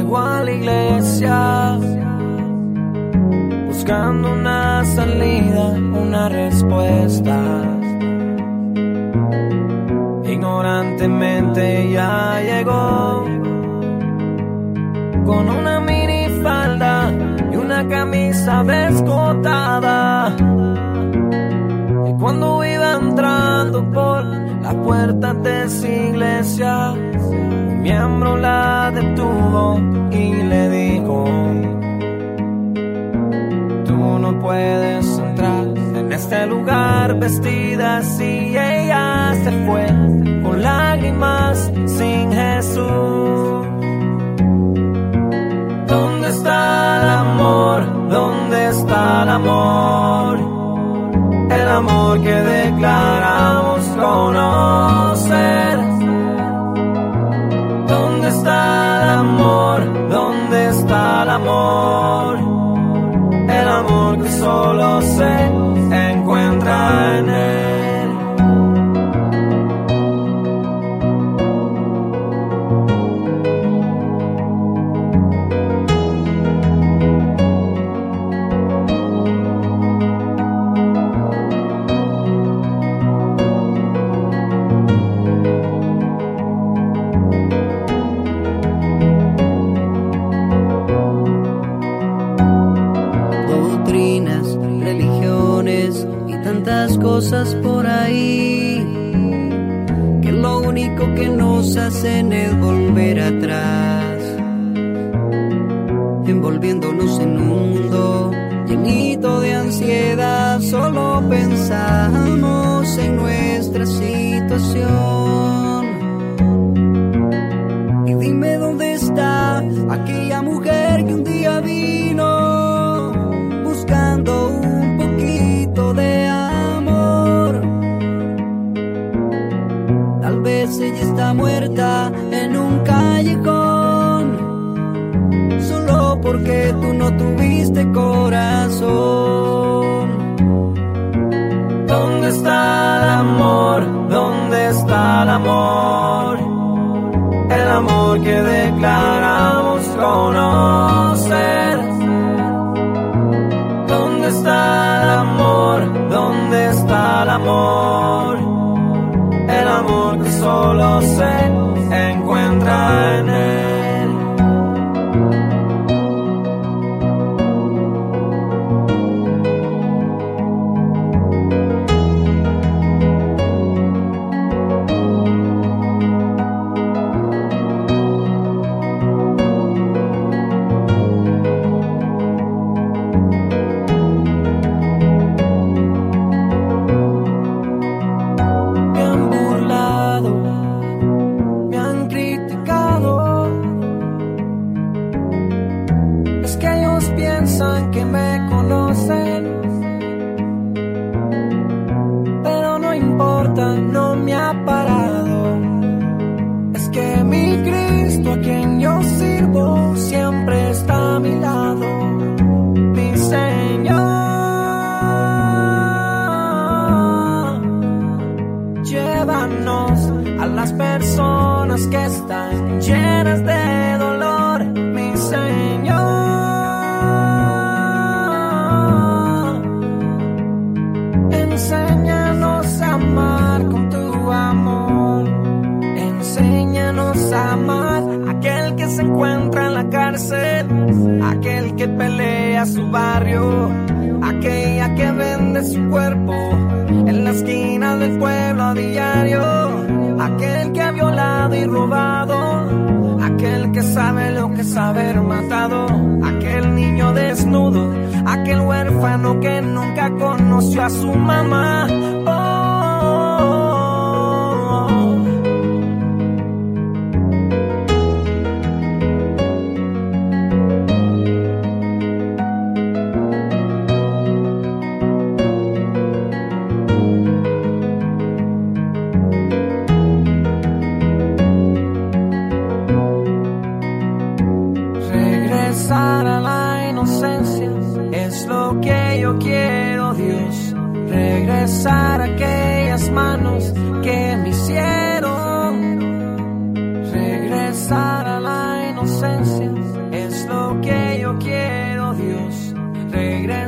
llego a la iglesia buscando una salida, una respuesta. Ignorantemente ya llegó con una minifalda y una camisa descotada. Y cuando iba entrando por la puerta de esa iglesia, un miembro la detuvo y le dijo: tú no puedes entrar en este lugar vestida así. Y ella se fue con lágrimas sin Jesús. ¿Dónde está el amor? ¿Dónde está el amor? El amor que declaramos conocer. ¿Dónde está el amor? ¿Dónde está el amor? El amor que solo se encuentra en él. Cosas por ahí que lo único que nos hacen es volver atrás, envolviéndonos en un mundo llenito de ansiedad. Solo pensamos en nuestra situación. Y dime dónde está aquella mujer que un día vino buscando un poquito de ella está muerta en un callejón, solo porque tú no tuviste corazón. ¿Dónde está el amor? ¿Dónde está el amor? El amor que declaramos conocer. ¿Dónde está el amor? ¿Dónde está el amor? El amor que solo se encuentra en él. Piensan que me conocen, pero no importa, no me ha parado. Es que mi Cristo, a quien yo sirvo, siempre está a mi lado. Mi Señor, llévanos a las personas que están llenas de dolor. Mi Señor, enséñanos a amar con tu amor. Enséñanos a amar a aquel que se encuentra en la cárcel, aquel que pelea su barrio, aquella que vende su cuerpo en la esquina del pueblo a diario, aquel que ha violado y robado, aquel que sabe lo que es haber matado, aquel niño desnudo, aquel huérfano que nunca conoció a su mamá. Regresar a la inocencia es lo que yo quiero, Dios. Regresar a aquellas manos que me hicieron. Regresar a la inocencia regresar.